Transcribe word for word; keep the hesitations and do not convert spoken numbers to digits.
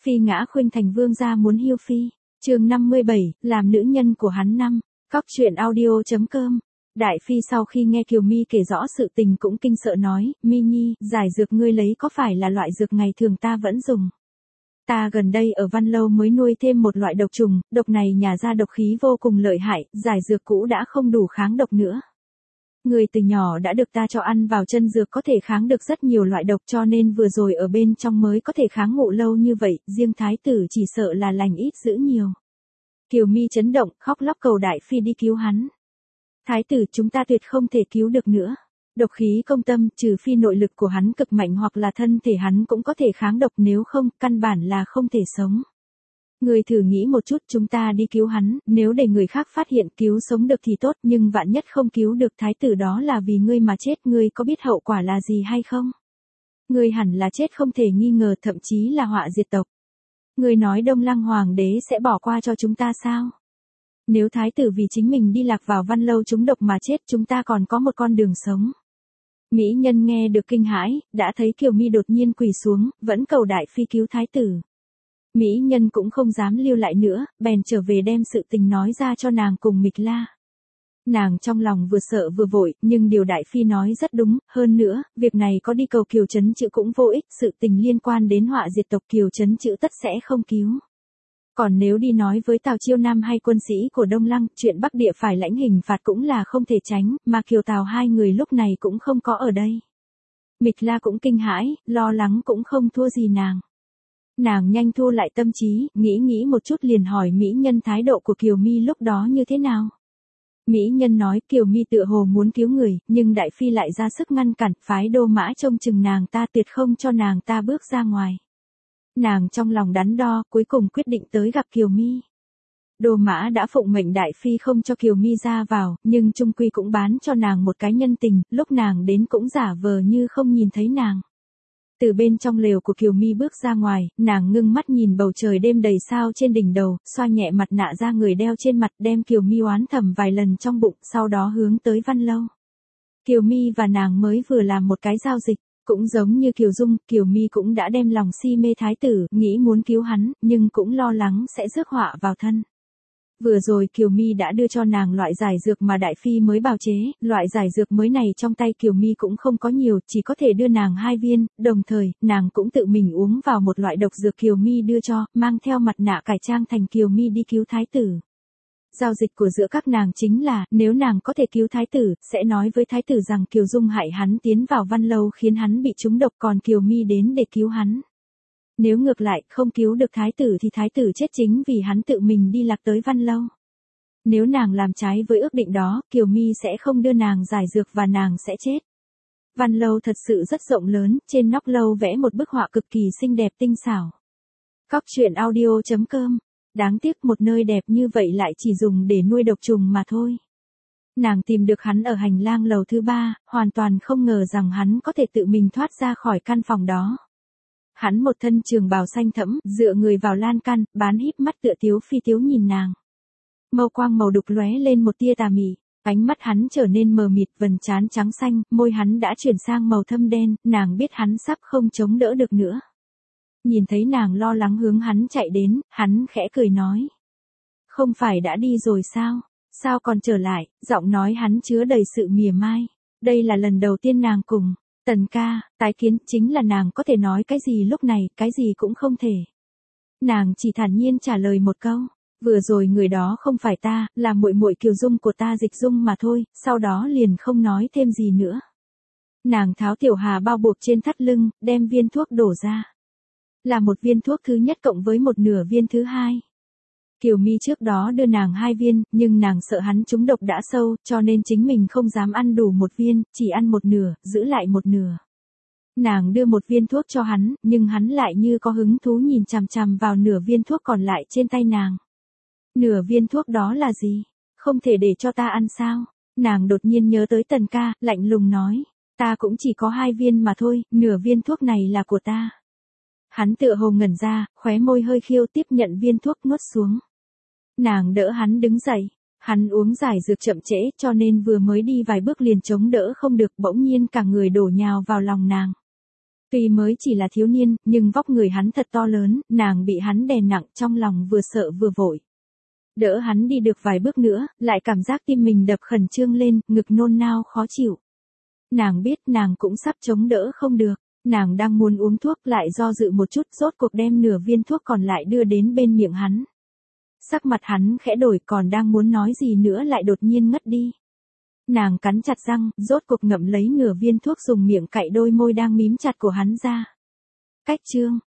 Phi ngã khuynh thành vương gia muốn hiêu phi. Chương năm mươi bảy, làm nữ nhân của hắn năm. Cóc truyện audio chấm com. Đại phi sau khi nghe Kiều Mi kể rõ sự tình cũng kinh sợ nói, Mi Nhi, giải dược ngươi lấy có phải là loại dược ngày thường ta vẫn dùng? Ta gần đây ở Văn Lâu mới nuôi thêm một loại độc trùng, độc này nhà ra độc khí vô cùng lợi hại, giải dược cũ đã không đủ kháng độc nữa. Người từ nhỏ đã được ta cho ăn vào chân dược có thể kháng được rất nhiều loại độc cho nên vừa rồi ở bên trong mới có thể kháng ngộ lâu như vậy, riêng thái tử chỉ sợ là lành ít dữ nhiều. Kiều Mi chấn động, khóc lóc cầu đại phi đi cứu hắn. Thái tử chúng ta tuyệt không thể cứu được nữa. Độc khí công tâm, trừ phi nội lực của hắn cực mạnh hoặc là thân thể hắn cũng có thể kháng độc, nếu không, căn bản là không thể sống. Người thử nghĩ một chút, chúng ta đi cứu hắn, nếu để người khác phát hiện cứu sống được thì tốt, nhưng vạn nhất không cứu được thái tử đó là vì ngươi mà chết, ngươi có biết hậu quả là gì hay không? Ngươi hẳn là chết không thể nghi ngờ, thậm chí là họa diệt tộc. Ngươi nói Đông Lăng hoàng đế sẽ bỏ qua cho chúng ta sao? Nếu thái tử vì chính mình đi lạc vào Văn Lâu trúng độc mà chết, chúng ta còn có một con đường sống. Mỹ nhân nghe được kinh hãi, đã thấy Kiều Mi đột nhiên quỳ xuống, vẫn cầu đại phi cứu thái tử. Mỹ nhân cũng không dám lưu lại nữa, bèn trở về đem sự tình nói ra cho nàng cùng Mịch La. Nàng trong lòng vừa sợ vừa vội, nhưng điều đại phi nói rất đúng, hơn nữa, việc này có đi cầu Kiều Trấn Chữ cũng vô ích, sự tình liên quan đến họa diệt tộc Kiều Trấn Chữ tất sẽ không cứu. Còn nếu đi nói với Tào Chiêu Nam hay quân sĩ của Đông Lăng, chuyện Bắc Địa phải lãnh hình phạt cũng là không thể tránh, mà Kiều Tào hai người lúc này cũng không có ở đây. Mịch La cũng kinh hãi, lo lắng cũng không thua gì nàng. Nàng nhanh thu lại tâm trí, nghĩ nghĩ một chút liền hỏi Mỹ nhân thái độ của Kiều Mi lúc đó như thế nào. Mỹ nhân nói Kiều Mi tựa hồ muốn cứu người, nhưng đại phi lại ra sức ngăn cản, phái Đô Mã trông chừng nàng ta, tuyệt không cho nàng ta bước ra ngoài. Nàng trong lòng đắn đo, cuối cùng quyết định tới gặp Kiều Mi. Đô Mã đã phụng mệnh đại phi không cho Kiều Mi ra vào, nhưng chung quy cũng bán cho nàng một cái nhân tình, lúc nàng đến cũng giả vờ như không nhìn thấy nàng. Từ bên trong lều của Kiều Mi bước ra ngoài, nàng ngưng mắt nhìn bầu trời đêm đầy sao trên đỉnh đầu, xoa nhẹ mặt nạ ra người đeo trên mặt, đem Kiều Mi oán thầm vài lần trong bụng, sau đó hướng tới Văn Lâu. Kiều Mi và nàng mới vừa làm một cái giao dịch, cũng giống như Kiều Dung, Kiều Mi cũng đã đem lòng si mê thái tử, nghĩ muốn cứu hắn, nhưng cũng lo lắng sẽ rước họa vào thân. Vừa rồi Kiều Mi đã đưa cho nàng loại giải dược mà đại phi mới bào chế, loại giải dược mới này trong tay Kiều Mi cũng không có nhiều, chỉ có thể đưa nàng hai viên, đồng thời, nàng cũng tự mình uống vào một loại độc dược Kiều Mi đưa cho, mang theo mặt nạ cải trang thành Kiều Mi đi cứu thái tử. Giao dịch của giữa các nàng chính là, nếu nàng có thể cứu thái tử, sẽ nói với thái tử rằng Kiều Dung hại hắn tiến vào Văn Lâu khiến hắn bị trúng độc, còn Kiều Mi đến để cứu hắn. Nếu ngược lại, không cứu được thái tử thì thái tử chết chính vì hắn tự mình đi lạc tới Văn Lâu. Nếu nàng làm trái với ước định đó, Kiều Mi sẽ không đưa nàng giải dược và nàng sẽ chết. Văn Lâu thật sự rất rộng lớn, trên nóc lâu vẽ một bức họa cực kỳ xinh đẹp tinh xảo. Cóc truyện audio chấm com. Đáng tiếc một nơi đẹp như vậy lại chỉ dùng để nuôi độc trùng mà thôi. Nàng tìm được hắn ở hành lang lầu thứ ba, hoàn toàn không ngờ rằng hắn có thể tự mình thoát ra khỏi căn phòng đó. Hắn một thân trường bào xanh thẫm, dựa người vào lan can, bán híp mắt tựa tiếu phi tiếu nhìn nàng. Mâu quang màu đục lóe lên một tia tà mị, ánh mắt hắn trở nên mờ mịt, vầng trán trắng xanh, môi hắn đã chuyển sang màu thâm đen, nàng biết hắn sắp không chống đỡ được nữa. Nhìn thấy nàng lo lắng hướng hắn chạy đến, hắn khẽ cười nói. Không phải đã đi rồi sao? Sao còn trở lại? Giọng nói hắn chứa đầy sự mỉa mai. Đây là lần đầu tiên nàng cùng Tần ca tái kiến, chính là nàng có thể nói cái gì lúc này, cái gì cũng không thể. Nàng chỉ thản nhiên trả lời một câu. Vừa rồi người đó không phải ta, là muội muội Kiều Dung của ta Dịch Dung mà thôi, sau đó liền không nói thêm gì nữa. Nàng tháo tiểu hà bao buộc trên thắt lưng, đem viên thuốc đổ ra. Là một viên thuốc thứ nhất cộng với một nửa viên thứ hai. Kiều Mi trước đó đưa nàng hai viên, nhưng nàng sợ hắn trúng độc đã sâu, cho nên chính mình không dám ăn đủ một viên, chỉ ăn một nửa, giữ lại một nửa. Nàng đưa một viên thuốc cho hắn, nhưng hắn lại như có hứng thú nhìn chằm chằm vào nửa viên thuốc còn lại trên tay nàng. Nửa viên thuốc đó là gì? Không thể để cho ta ăn sao? Nàng đột nhiên nhớ tới Tần ca, lạnh lùng nói. Ta cũng chỉ có hai viên mà thôi, nửa viên thuốc này là của ta. Hắn tựa hồ ngẩn ra, khóe môi hơi khiêu tiếp nhận viên thuốc nuốt xuống. Nàng đỡ hắn đứng dậy. Hắn uống giải dược chậm trễ cho nên vừa mới đi vài bước liền chống đỡ không được, bỗng nhiên cả người đổ nhào vào lòng nàng. Tuy mới chỉ là thiếu niên, nhưng vóc người hắn thật to lớn, nàng bị hắn đè nặng trong lòng vừa sợ vừa vội. Đỡ hắn đi được vài bước nữa, lại cảm giác tim mình đập khẩn trương lên, ngực nôn nao khó chịu. Nàng biết nàng cũng sắp chống đỡ không được, nàng đang muốn uống thuốc lại do dự một chút, rốt cuộc đem nửa viên thuốc còn lại đưa đến bên miệng hắn. Sắc mặt hắn khẽ đổi, còn đang muốn nói gì nữa lại đột nhiên ngất đi. Nàng cắn chặt răng, rốt cuộc ngậm lấy nửa viên thuốc, dùng miệng cạy đôi môi đang mím chặt của hắn ra. Cách chương